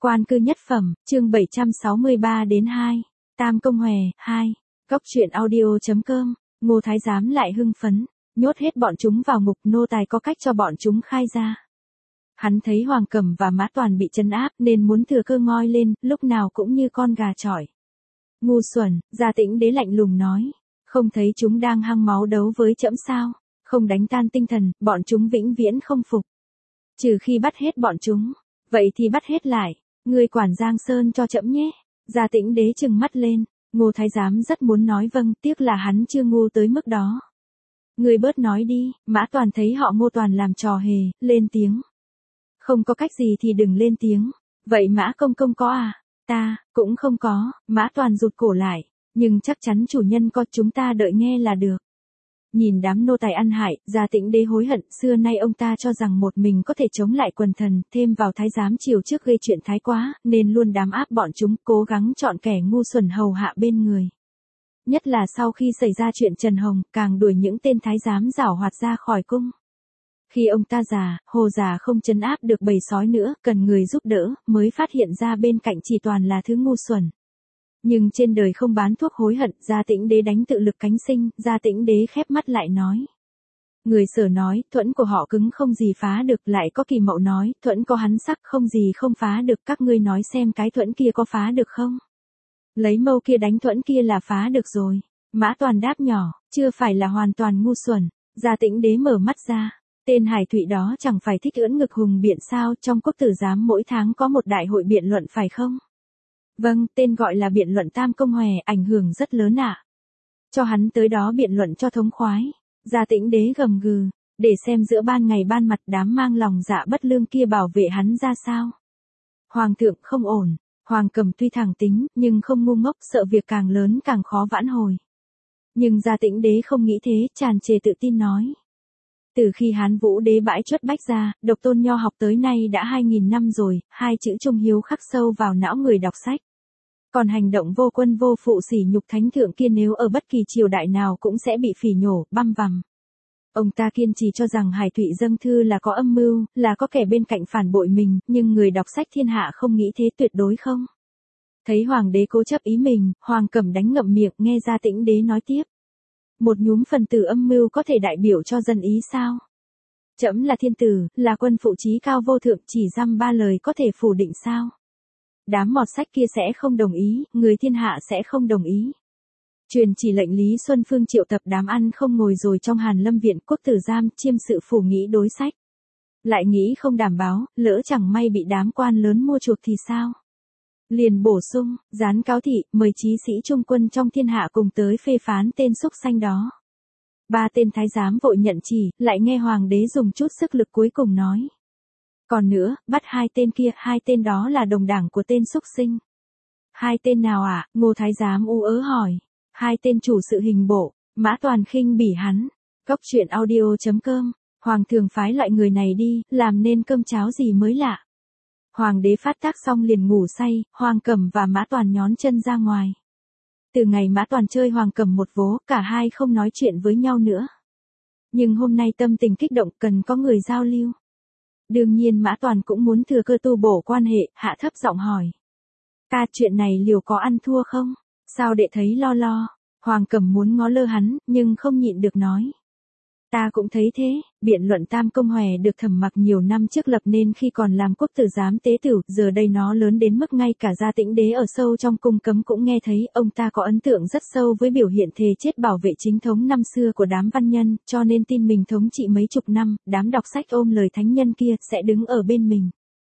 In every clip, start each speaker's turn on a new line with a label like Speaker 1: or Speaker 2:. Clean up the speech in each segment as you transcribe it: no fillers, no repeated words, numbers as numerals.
Speaker 1: Quan cư nhất phẩm, chương 763 đến 2. Tam Công Hòe, 2. Góc truyện audio.com. Ngô Thái Giám lại hưng phấn, nhốt hết bọn chúng vào ngục, nô tài có cách cho bọn chúng khai ra. Hắn thấy Hoàng Cẩm và Mã Toàn bị trấn áp nên muốn thừa cơ ngoi lên, lúc nào cũng như con gà chọi. Ngu xuẩn, Gia Tĩnh Đế lạnh lùng nói, không thấy chúng đang hăng máu đấu với trẫm sao, không đánh tan tinh thần, bọn chúng vĩnh viễn không phục. Trừ khi bắt hết bọn chúng, vậy thì bắt hết lại, ngươi quản Giang Sơn cho trẫm nhé. Gia Tĩnh Đế trừng mắt lên, Ngô Thái Giám rất muốn nói vâng, tiếc là hắn chưa ngu tới mức đó. Ngươi bớt nói đi. Mã Toàn thấy họ Ngô toàn làm trò hề, lên tiếng. Không có cách gì thì đừng lên tiếng. Vậy Mã Công Công có à? Ta, cũng không có. Mã Toàn rụt cổ lại, nhưng chắc chắn chủ nhân có, chúng ta đợi nghe là được. Nhìn đám nô tài ăn hại, Gia Tĩnh Đế hối hận, xưa nay ông ta cho rằng một mình có thể chống lại quần thần, thêm vào thái giám chiều trước gây chuyện thái quá, nên luôn đám áp bọn chúng, cố gắng chọn kẻ ngu xuẩn hầu hạ bên người. Nhất là sau khi xảy ra chuyện Trần Hồng, càng đuổi những tên thái giám giảo hoạt ra khỏi cung. Khi ông ta già, Hồ già không trấn áp được bầy sói nữa, cần người giúp đỡ, mới phát hiện ra bên cạnh chỉ toàn là thứ ngu xuẩn. Nhưng trên đời không bán thuốc hối hận, Gia Tĩnh Đế đánh tự lực cánh sinh, Gia Tĩnh Đế khép mắt lại nói. Người Sở nói, thuẫn của họ cứng không gì phá được, lại có Kỳ Mậu nói, thuẫn có hắn sắc không gì không phá được, các ngươi nói xem cái thuẫn kia có phá được không? Lấy mâu kia đánh thuẫn kia là phá được rồi. Mã Toàn đáp nhỏ, chưa phải là hoàn toàn ngu xuẩn. Gia Tĩnh Đế mở mắt ra. Tên Hải Thụy đó chẳng phải thích ưỡn ngực hùng biện sao, trong Quốc Tử Giám mỗi tháng có một đại hội biện luận phải không? Vâng, tên gọi là biện luận Tam Công Hòe, ảnh hưởng rất lớn ạ. Cho hắn tới đó biện luận cho thống khoái. Gia Tĩnh Đế gầm gừ, để xem giữa ban ngày ban mặt đám mang lòng dạ bất lương kia bảo vệ hắn ra sao. Hoàng thượng không ổn. Hoàng Cẩm tuy thẳng tính, nhưng không ngu ngốc, sợ việc càng lớn càng khó vãn hồi. Nhưng Gia Tĩnh Đế không nghĩ thế, tràn trề tự tin nói. Từ khi Hán Vũ Đế bãi truất bách ra, độc tôn nho học tới nay đã 2000 năm rồi, hai chữ trung hiếu khắc sâu vào não người đọc sách. Còn hành động vô quân vô phụ sỉ nhục thánh thượng kia nếu ở bất kỳ triều đại nào cũng sẽ bị phỉ nhổ, băm vằm. Ông ta kiên trì cho rằng Hải Thụy dâng thư là có âm mưu, là có kẻ bên cạnh phản bội mình, nhưng người đọc sách thiên hạ không nghĩ thế, tuyệt đối không. Thấy Hoàng đế cố chấp ý mình, Hoàng Cẩm đánh ngậm miệng, nghe Gia Tĩnh Đế nói tiếp. Một nhúm phần tử âm mưu có thể đại biểu cho dân ý sao? Trẫm là thiên tử, là quân phụ chí cao vô thượng, chỉ dăm ba lời có thể phủ định sao? Đám mọt sách kia sẽ không đồng ý, người thiên hạ sẽ không đồng ý. Truyền chỉ lệnh Lý Xuân Phương triệu tập đám ăn không ngồi rồi trong Hàn Lâm Viện, Quốc Tử Giám, chiêm sự phủ nghĩ đối sách. Lại nghĩ không đảm báo, lỡ chẳng may bị đám quan lớn mua chuộc thì sao? Liền bổ sung, dán cáo thị, mời chí sĩ trung quân trong thiên hạ cùng tới phê phán tên xúc xanh đó. Ba tên thái giám vội nhận chỉ, lại nghe Hoàng đế dùng chút sức lực cuối cùng nói. Còn nữa, bắt hai tên kia, hai tên đó là đồng đảng của tên xúc sinh. Hai tên nào ạ? Ngô Thái Giám u ớ hỏi. Hai tên chủ sự hình bộ. Mã Toàn khinh bỉ hắn. Góc truyện audio.com. Hoàng thường phái loại người này đi, làm nên cơm cháo gì mới lạ. Hoàng đế phát tác xong liền ngủ say, Hoàng Cẩm và Mã Toàn nhón chân ra ngoài. Từ ngày Mã Toàn chơi Hoàng Cẩm một vố, cả hai không nói chuyện với nhau nữa. Nhưng hôm nay tâm tình kích động, cần có người giao lưu. Đương nhiên Mã Toàn cũng muốn thừa cơ tu bổ quan hệ, hạ thấp giọng hỏi. Ca, chuyện này liều có ăn thua không? Sao đệ thấy lo lo? Hoàng Cẩm muốn ngó lơ hắn, nhưng không nhịn được nói. Ta cũng thấy thế, biện luận Tam Công Hòe được Thẩm Mặc nhiều năm trước lập nên khi còn làm Quốc Tử Giám tế tử, giờ đây nó lớn đến mức ngay cả Gia Tĩnh Đế ở sâu trong cung cấm cũng nghe thấy, ông ta có ấn tượng rất sâu với biểu hiện thề chết bảo vệ chính thống năm xưa của đám văn nhân, cho nên tin mình thống trị mấy chục năm, đám đọc sách ôm lời thánh nhân kia sẽ đứng ở bên mình.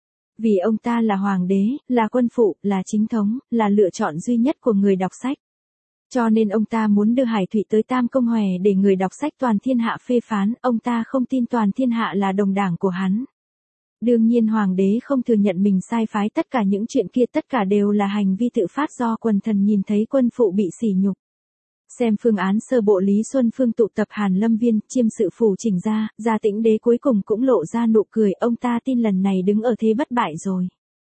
Speaker 1: Vì ông ta là hoàng đế, là quân phụ, là chính thống, là lựa chọn duy nhất của người đọc sách. Cho nên ông ta muốn đưa Hải Thụy tới Tam Công Hòe để người đọc sách toàn thiên hạ phê phán, ông ta không tin toàn thiên hạ là đồng đảng của hắn. Đương nhiên Hoàng đế không thừa nhận mình sai phái, tất cả những chuyện kia tất cả đều là hành vi tự phát do quần thần nhìn thấy quân phụ bị sỉ nhục. Xem phương án sơ bộ Lý Xuân Phương tụ tập Hàn Lâm Viên, chiêm sự phủ chỉnh ra, Gia Tĩnh Đế cuối cùng cũng lộ ra nụ cười, ông ta tin lần này đứng ở thế bất bại rồi.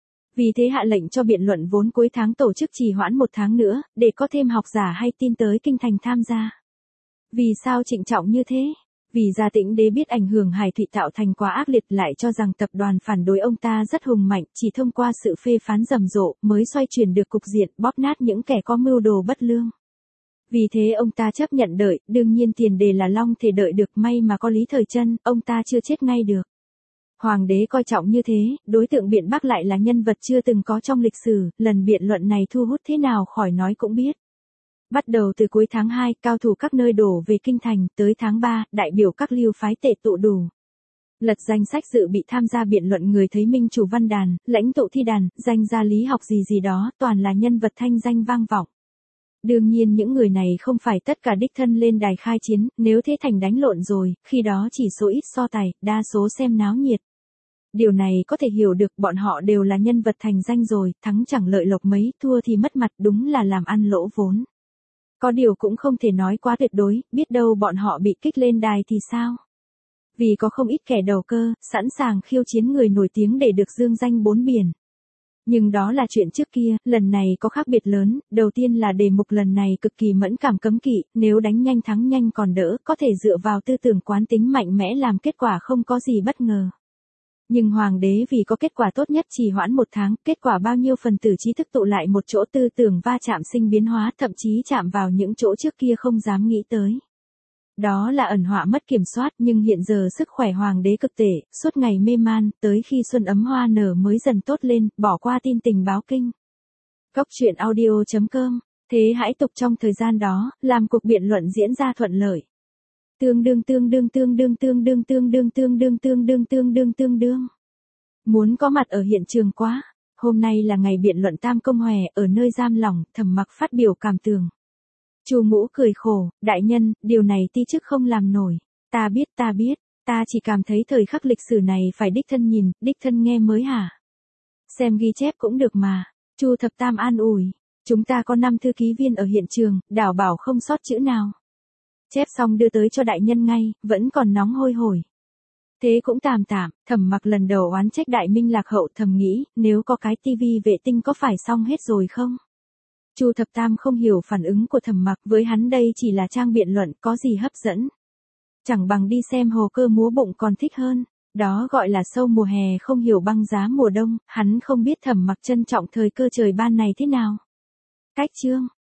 Speaker 1: Vì thế hạ lệnh cho biện luận vốn cuối tháng tổ chức trì hoãn 1 tháng nữa, để có thêm học giả hay tin tới kinh thành tham gia. Vì sao trịnh trọng như thế? Vì Gia Tĩnh Đế biết ảnh hưởng Hải Thụy tạo thành quá ác liệt, lại cho rằng tập đoàn phản đối ông ta rất hùng mạnh, chỉ thông qua sự phê phán rầm rộ mới xoay chuyển được cục diện, bóp nát những kẻ có mưu đồ bất lương. Vì thế ông ta chấp nhận đợi, đương nhiên tiền đề là Long thể đợi được, may mà có Lý Thời Trân, ông ta chưa chết ngay được. Hoàng đế coi trọng như thế, đối tượng biện bác lại là nhân vật chưa từng có trong lịch sử, lần biện luận này thu hút thế nào khỏi nói cũng biết. Bắt đầu từ cuối tháng 2, cao thủ các nơi đổ về kinh thành, tới tháng 3, đại biểu các lưu phái tệ tụ đủ. Lật danh sách dự bị tham gia biện luận người thấy minh chủ văn đàn, lãnh tụ thi đàn, danh gia lý học gì đó, toàn là nhân vật thanh danh vang vọng. Đương nhiên những người này không phải tất cả đích thân lên đài khai chiến, nếu thế thành đánh lộn rồi, khi đó chỉ số ít so tài, đa số xem náo nhiệt. Điều này có thể hiểu được, bọn họ đều là nhân vật thành danh rồi, thắng chẳng lợi lộc mấy, thua thì mất mặt, đúng là làm ăn lỗ vốn. Có điều cũng không thể nói quá tuyệt đối, biết đâu bọn họ bị kích lên đài thì sao? Vì có không ít kẻ đầu cơ, sẵn sàng khiêu chiến người nổi tiếng để được dương danh bốn biển. Nhưng đó là chuyện trước kia, lần này có khác biệt lớn, đầu tiên là đề mục lần này cực kỳ mẫn cảm cấm kỵ, nếu đánh nhanh thắng nhanh còn đỡ, có thể dựa vào tư tưởng quán tính mạnh mẽ làm kết quả không có gì bất ngờ. Nhưng hoàng đế vì có kết quả tốt nhất trì hoãn 1 tháng, kết quả bao nhiêu phần tử trí thức tụ lại một chỗ, tư tưởng va chạm sinh biến hóa, thậm chí chạm vào những chỗ trước kia không dám nghĩ tới. Đó là ẩn họa mất kiểm soát, nhưng hiện giờ sức khỏe hoàng đế cực tệ, suốt ngày mê man, tới khi xuân ấm hoa nở mới dần tốt lên, bỏ qua tin tình báo kinh. Góc truyện audio.com, thế hãi tục trong thời gian đó, làm cuộc biện luận diễn ra thuận lợi. Tương đương. Muốn có mặt ở hiện trường quá. Hôm nay là ngày biện luận Tam Công Hòe, ở nơi giam lỏng, Thẩm Mặc phát biểu cảm tưởng. Chu Ngũ cười khổ, đại nhân, điều này ti chức không làm nổi. Ta biết, ta chỉ cảm thấy thời khắc lịch sử này phải đích thân nhìn, đích thân nghe mới hả? Xem ghi chép cũng được mà. Chu Thập Tam an ủi, chúng ta có 5 thư ký viên ở hiện trường, đảm bảo không sót chữ nào. Chép xong đưa tới cho đại nhân ngay, vẫn còn nóng hôi hổi. Thế cũng tạm, Thẩm Mặc lần đầu oán trách Đại Minh lạc hậu, thầm nghĩ, nếu có cái tivi vệ tinh có phải xong hết rồi không? Chu Thập Tam không hiểu phản ứng của Thẩm Mặc, với hắn đây chỉ là trang biện luận, có gì hấp dẫn. Chẳng bằng đi xem hồ cơ múa bụng còn thích hơn, đó gọi là sâu mùa hè không hiểu băng giá mùa đông, hắn không biết Thẩm Mặc trân trọng thời cơ trời ban này thế nào. Cách chương